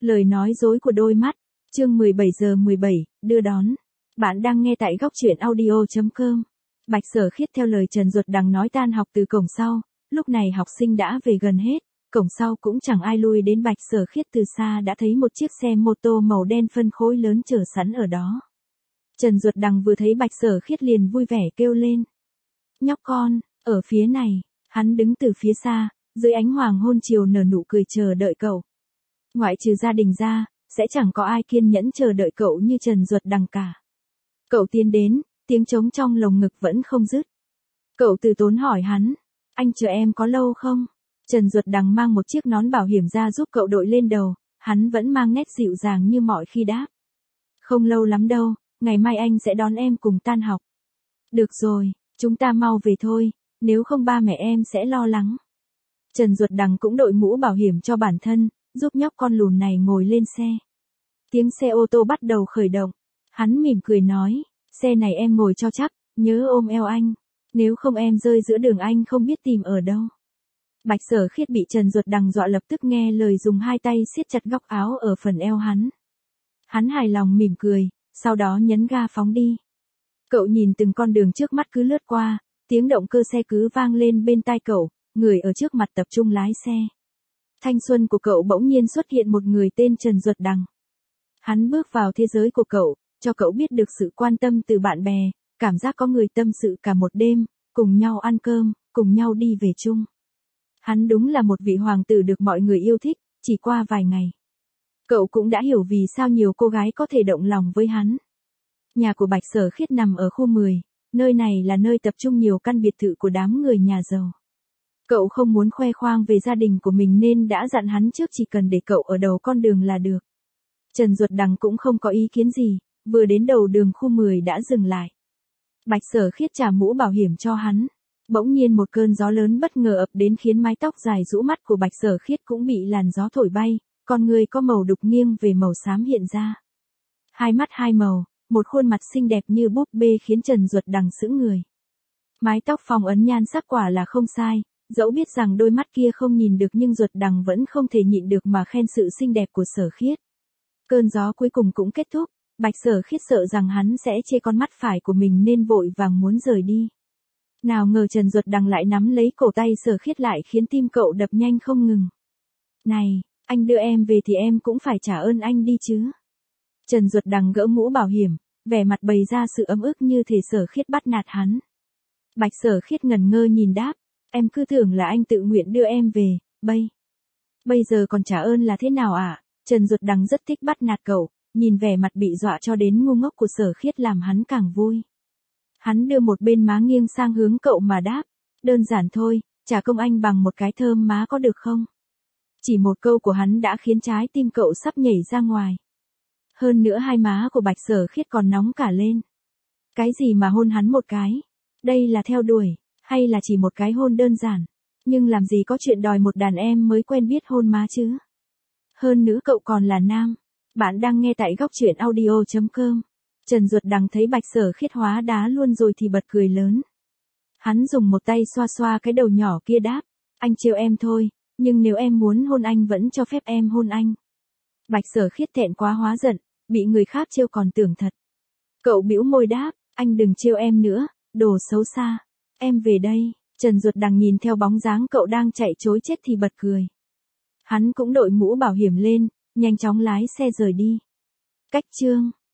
Lời nói dối của đôi mắt. Chương 17:17, đưa đón. Bạn đang nghe tại góc truyện audio.com. Bạch Sở Khiết theo lời Trần Duật Đằng nói tan học từ cổng sau, lúc này học sinh đã về gần hết, cổng sau cũng chẳng ai lui đến. Bạch Sở Khiết từ xa đã thấy một chiếc xe mô tô màu đen phân khối lớn chờ sẵn ở đó. Trần Duật Đằng vừa thấy Bạch Sở Khiết liền vui vẻ kêu lên. Nhóc con, ở phía này, hắn đứng từ phía xa, dưới ánh hoàng hôn chiều nở nụ cười chờ đợi cậu. Ngoại trừ gia đình ra, sẽ chẳng có ai kiên nhẫn chờ đợi cậu như Trần Duật Đằng cả. Cậu tiến đến, tiếng trống trong lồng ngực vẫn không dứt. Cậu từ tốn hỏi hắn, anh chờ em có lâu không? Trần Duật Đằng mang một chiếc nón bảo hiểm ra giúp cậu đội lên đầu, hắn vẫn mang nét dịu dàng như mọi khi đáp. Không lâu lắm đâu, ngày mai anh sẽ đón em cùng tan học. Được rồi, chúng ta mau về thôi, nếu không ba mẹ em sẽ lo lắng. Trần Duật Đằng cũng đội mũ bảo hiểm cho bản thân, giúp nhóc con lùn này ngồi lên xe. Tiếng xe ô tô bắt đầu khởi động. Hắn mỉm cười nói, xe này em ngồi cho chắc, nhớ ôm eo anh. Nếu không em rơi giữa đường anh không biết tìm ở đâu. Bạch Sở Khiết bị Trần Duật Đằng dọa lập tức nghe lời dùng hai tay siết chặt góc áo ở phần eo hắn. Hắn hài lòng mỉm cười, sau đó nhấn ga phóng đi. Cậu nhìn từng con đường trước mắt cứ lướt qua, tiếng động cơ xe cứ vang lên bên tai cậu, người ở trước mặt tập trung lái xe. Thanh xuân của cậu bỗng nhiên xuất hiện một người tên Trần Duật Đằng. Hắn bước vào thế giới của cậu, cho cậu biết được sự quan tâm từ bạn bè, cảm giác có người tâm sự cả một đêm, cùng nhau ăn cơm, cùng nhau đi về chung. Hắn đúng là một vị hoàng tử được mọi người yêu thích, chỉ qua vài ngày. Cậu cũng đã hiểu vì sao nhiều cô gái có thể động lòng với hắn. Nhà của Bạch Sở Khiết nằm ở khu 10, nơi này là nơi tập trung nhiều căn biệt thự của đám người nhà giàu. Cậu không muốn khoe khoang về gia đình của mình nên đã dặn hắn trước chỉ cần để cậu ở đầu con đường là được. Trần Duật Đằng cũng không có ý kiến gì, vừa đến đầu đường khu 10 đã dừng lại. Bạch Sở Khiết trả mũ bảo hiểm cho hắn. Bỗng nhiên một cơn gió lớn bất ngờ ập đến khiến mái tóc dài rũ mắt của Bạch Sở Khiết cũng bị làn gió thổi bay, con người có màu đục nghiêng về màu xám hiện ra. Hai mắt hai màu, một khuôn mặt xinh đẹp như búp bê khiến Trần Duật Đằng sững người. Mái tóc phong ấn nhan sắc quả là không sai, dẫu biết rằng đôi mắt kia không nhìn được nhưng Duật Đằng vẫn không thể nhịn được mà khen sự xinh đẹp của Sở Khiết. Cơn gió cuối cùng cũng kết thúc, Bạch Sở Khiết sợ rằng hắn sẽ chê con mắt phải của mình nên vội vàng muốn rời đi. Nào ngờ Trần Duật Đằng lại nắm lấy cổ tay Sở Khiết lại khiến tim cậu đập nhanh không ngừng. Này, anh đưa em về thì em cũng phải trả ơn anh đi chứ. Trần Duật Đằng gỡ mũ bảo hiểm, vẻ mặt bày ra sự ấm ức như thể Sở Khiết bắt nạt hắn. Bạch Sở Khiết ngẩn ngơ nhìn đáp, em cứ tưởng là anh tự nguyện đưa em về, bây giờ còn trả ơn là thế nào ạ? Trần Duật Đằng rất thích bắt nạt cậu, nhìn vẻ mặt bị dọa cho đến ngu ngốc của Sở Khiết làm hắn càng vui. Hắn đưa một bên má nghiêng sang hướng cậu mà đáp, đơn giản thôi, trả công anh bằng một cái thơm má có được không? Chỉ một câu của hắn đã khiến trái tim cậu sắp nhảy ra ngoài. Hơn nữa hai má của Bạch Sở Khiết còn nóng cả lên. Cái gì mà hôn hắn một cái? Đây là theo đuổi, hay là chỉ một cái hôn đơn giản? Nhưng làm gì có chuyện đòi một đàn em mới quen biết hôn má chứ? Hơn nữa cậu còn là nam. Bạn đang nghe tại góc truyện audio.com. Trần Duật Đằng thấy Bạch Sở Khiết hóa đá luôn rồi thì bật cười lớn. Hắn dùng một tay xoa xoa cái đầu nhỏ kia đáp, anh trêu em thôi, nhưng nếu em muốn hôn anh vẫn cho phép em hôn anh. Bạch Sở Khiết thẹn quá hóa giận, bị người khác trêu còn tưởng thật. Cậu bĩu môi đáp, anh đừng trêu em nữa, đồ xấu xa, em về đây. Trần Duật Đằng nhìn theo bóng dáng cậu đang chạy trối chết thì bật cười. Hắn cũng đội mũ bảo hiểm lên, nhanh chóng lái xe rời đi. Cách chương